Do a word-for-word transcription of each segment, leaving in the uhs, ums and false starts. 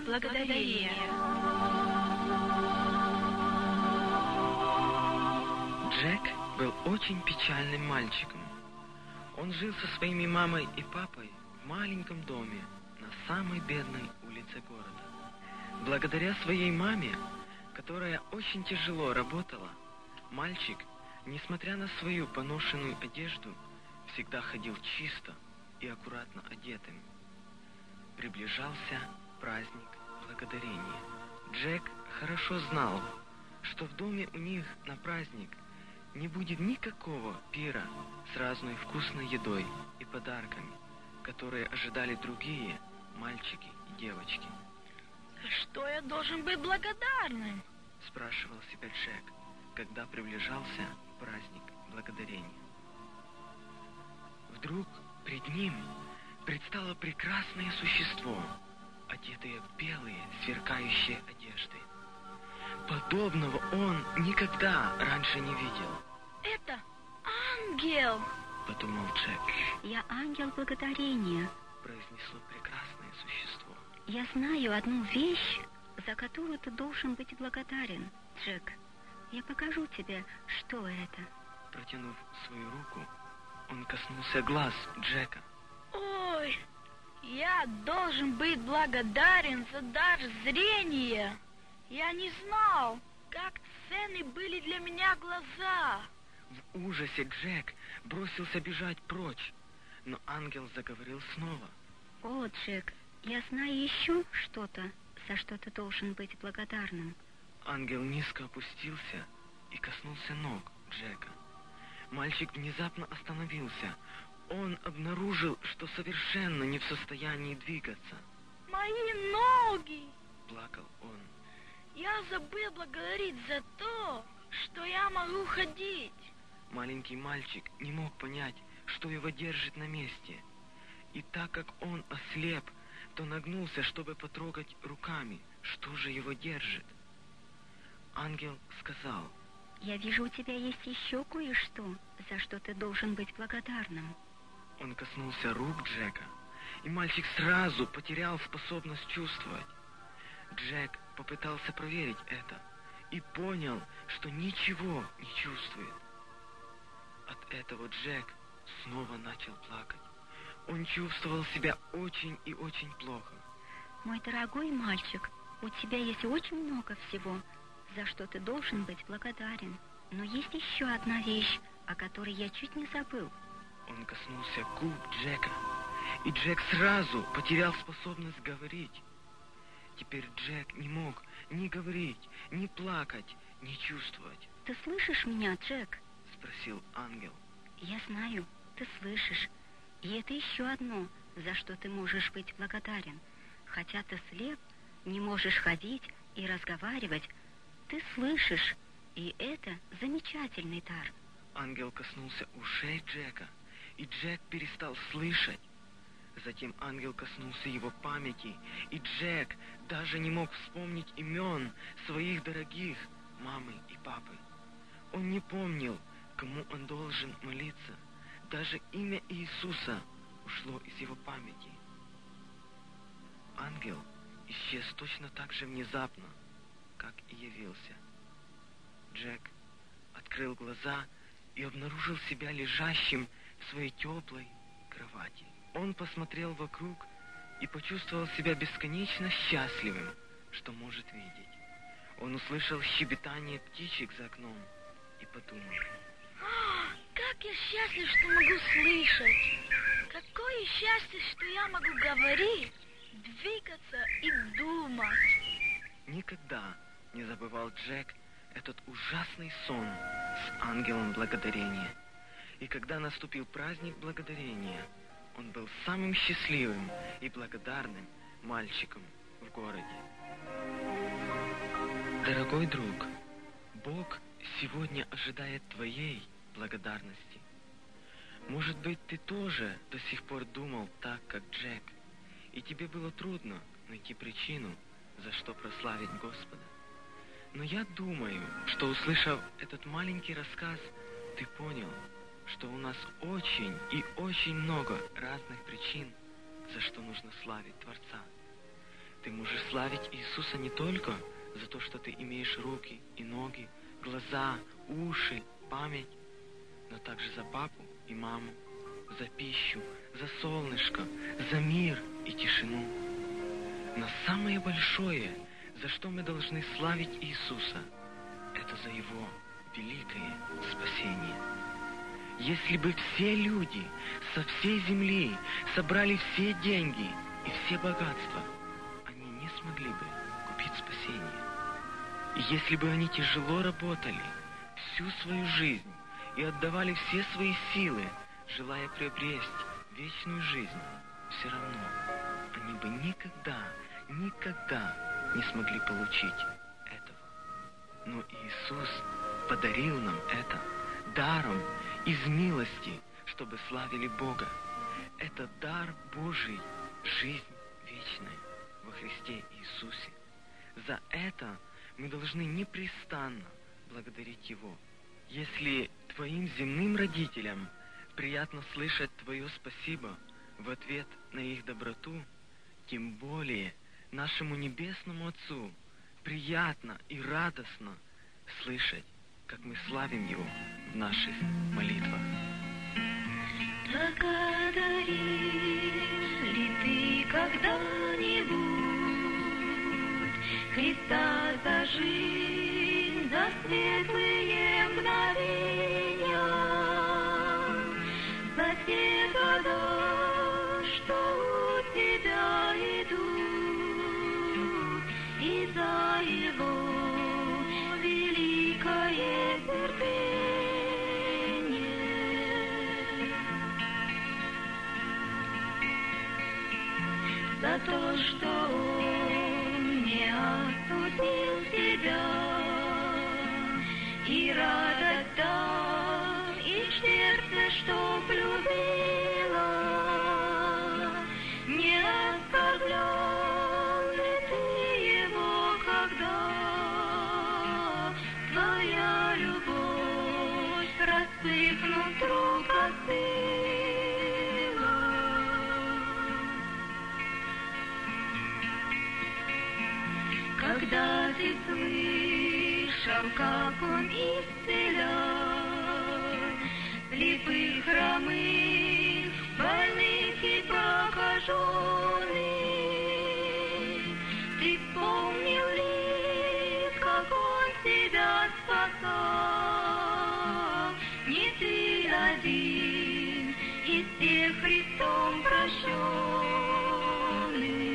благодарения. Джек был очень печальным мальчиком. Он жил со своими мамой и папой в маленьком доме на самой бедной улице города. Благодаря своей маме, которая очень тяжело работала, мальчик, несмотря на свою поношенную одежду, всегда ходил чисто и аккуратно одетым. Приближался праздник Благодарения. Джек хорошо знал, что в доме у них на праздник не будет никакого пира с разной вкусной едой и подарками, которые ожидали другие мальчики и девочки. Что я должен быть благодарным? Спрашивал себя Джек, когда приближался праздник Благодарения. Вдруг пред ним предстало прекрасное существо, одетое в белые сверкающие одежды. Подобного он никогда раньше не видел. Это ангел, подумал Джек. Я ангел благодарения, произнесло прекрасное существо. Я знаю одну вещь, за которую ты должен быть благодарен, Джек. Я покажу тебе, что это. Протянув свою руку, он коснулся глаз Джека. Ой, я должен быть благодарен за дар зрения. Я не знал, как ценны были для меня глаза. В ужасе Джек бросился бежать прочь, но ангел заговорил снова. О, Джек, я знаю еще что-то, за что ты должен быть благодарным. Ангел низко опустился и коснулся ног Джека. Мальчик внезапно остановился. Он обнаружил, что совершенно не в состоянии двигаться. Мои ноги! Плакал он. Я забыл благодарить за то, что я могу ходить. Маленький мальчик не мог понять, что его держит на месте. И так как он ослеп, то нагнулся, чтобы потрогать руками, что же его держит. Ангел сказал: я вижу, у тебя есть еще кое-что, за что ты должен быть благодарным. Он коснулся рук Джека, и мальчик сразу потерял способность чувствовать. Джек попытался проверить это и понял, что ничего не чувствует. От этого Джек снова начал плакать. Он чувствовал себя очень и очень плохо. Мой дорогой мальчик, у тебя есть очень много всего, за что ты должен быть благодарен. Но есть еще одна вещь, о которой я чуть не забыл. Он коснулся губ Джека, и Джек сразу потерял способность говорить. Теперь Джек не мог ни говорить, ни плакать, ни чувствовать. Ты слышишь меня, Джек? Спросил ангел. Я знаю, ты слышишь. И это еще одно, за что ты можешь быть благодарен. Хотя ты слеп, не можешь ходить и разговаривать, ты слышишь, и это замечательный дар. Ангел коснулся ушей Джека, и Джек перестал слышать. Затем ангел коснулся его памяти, и Джек даже не мог вспомнить имен своих дорогих мамы и папы. Он не помнил, кому он должен молиться. Даже имя Иисуса ушло из его памяти. Ангел исчез точно так же внезапно, как и явился. Джек открыл глаза и обнаружил себя лежащим в своей теплой кровати. Он посмотрел вокруг и почувствовал себя бесконечно счастливым, что может видеть. Он услышал щебетание птичек за окном и подумал: «О, как я счастлив, что могу слышать! Какое счастье, что я могу говорить, двигаться и думать!» Никогда не забывал Джек этот ужасный сон с ангелом благодарения. И когда наступил праздник благодарения, он был самым счастливым и благодарным мальчиком в городе. Дорогой друг, Бог сегодня ожидает твоей благодарности. Может быть, ты тоже до сих пор думал так, как Джек, и тебе было трудно найти причину, за что прославить Господа. Но я думаю, что, услышав этот маленький рассказ, ты понял, что у нас очень и очень много разных причин, за что нужно славить Творца. Ты можешь славить Иисуса не только за то, что ты имеешь руки и ноги, глаза, уши, память, но также за папу и маму, за пищу, за солнышко, за мир и тишину. Но самое большое, за что мы должны славить Иисуса, это за Его великое спасение. Если бы все люди со всей земли собрали все деньги и все богатства, они не смогли бы купить спасение. И если бы они тяжело работали всю свою жизнь и отдавали все свои силы, желая приобрести вечную жизнь, все равно они бы никогда, никогда не смогли получить этого. Но Иисус подарил нам это даром из милости, чтобы славили Бога. Это дар Божий, жизнь вечная во Христе Иисусе. За это мы должны непрестанно благодарить Его. Если твоим земным родителям приятно слышать твое спасибо в ответ на их доброту, тем более нашему Небесному Отцу приятно и радостно слышать, как мы славим Его в наших молитвах. Благодаришь ли ты когда-нибудь Христа за жизнь, за светлые мгновения, за те года, что у тебя идут, и за Его великое терпение? За то, что Он не осудил тебя, и радость дал, и сердце, что любило, не оставлял ли ты Его, когда твоя любовь, распыхнув, вдруг остыла? Когда ты слышал, как Он исцелял слепых, хромых, больных и прокаженных, ты помнил ли, как Он тебя спасал? Не ты один из тех Христом прощенных.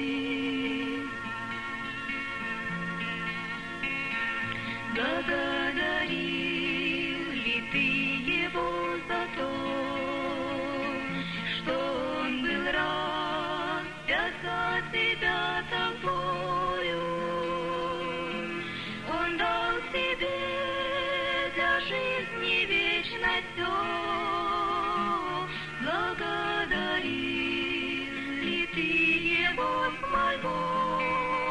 Благодарил ли ты Его за то, что Он был рад связать тебя тобою? Он дал тебе для жизни вечной все. Благодарил ли ты Его с мольбой?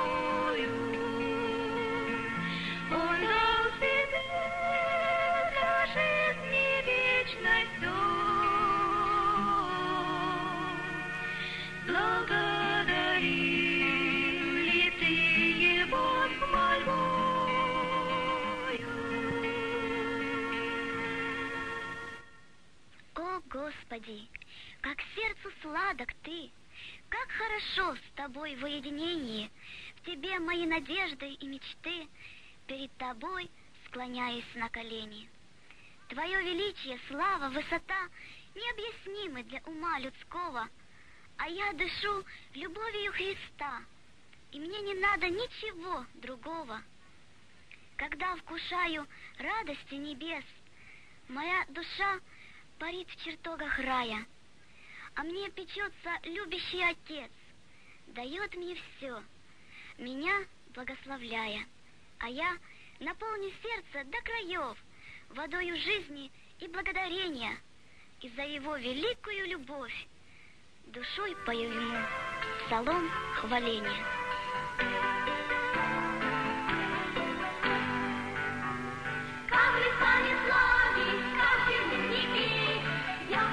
Господи, как сердцу сладок Ты, как хорошо с Тобой в уединении, в Тебе мои надежды и мечты, перед Тобой склоняюсь на колени. Твое величие, слава, высота необъяснимы для ума людского, а я дышу любовью Христа, и мне не надо ничего другого. Когда вкушаю радости небес, моя душа парит в чертогах рая, а мне печется любящий Отец, дает мне все, меня благословляя, а я наполню сердце до краев водою жизни и благодарения, и за Его великую любовь душой пою Ему псалом хваления.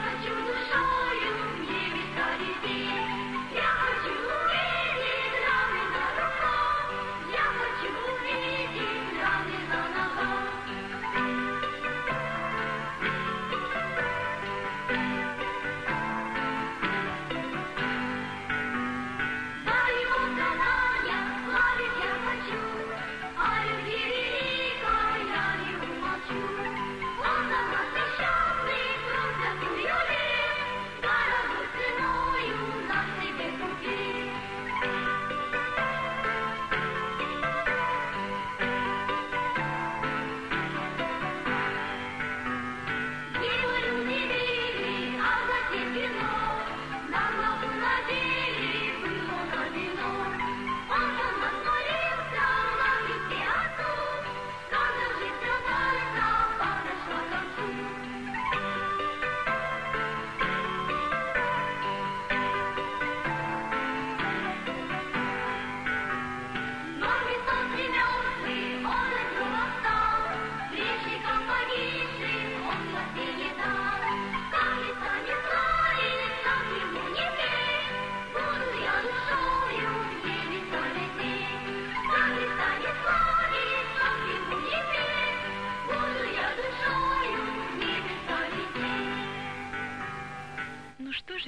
Я хочу душою в небеса лететь, я хочу увидеть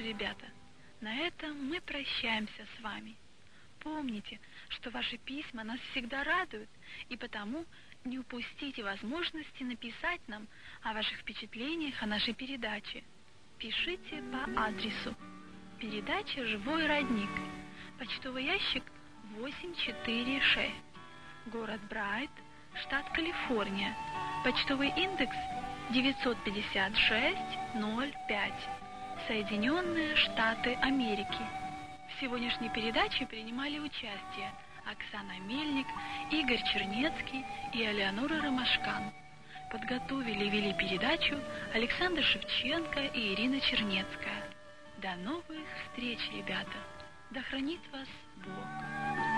ребята, на этом мы прощаемся с вами. Помните, что ваши письма нас всегда радуют, и потому не упустите возможности написать нам о ваших впечатлениях о нашей передаче. Пишите по адресу: передача «Живой родник», почтовый ящик восемь четыре шесть, город Брайт, штат Калифорния, почтовый индекс девятьсот пятьдесят шесть ноль пять, Соединенные Штаты Америки. В сегодняшней передаче принимали участие Оксана Мельник, Игорь Чернецкий и Элеонора Ромашкан. Подготовили и вели передачу Александр Шевченко и Ирина Чернецкая. До новых встреч, ребята! Да хранит вас Бог!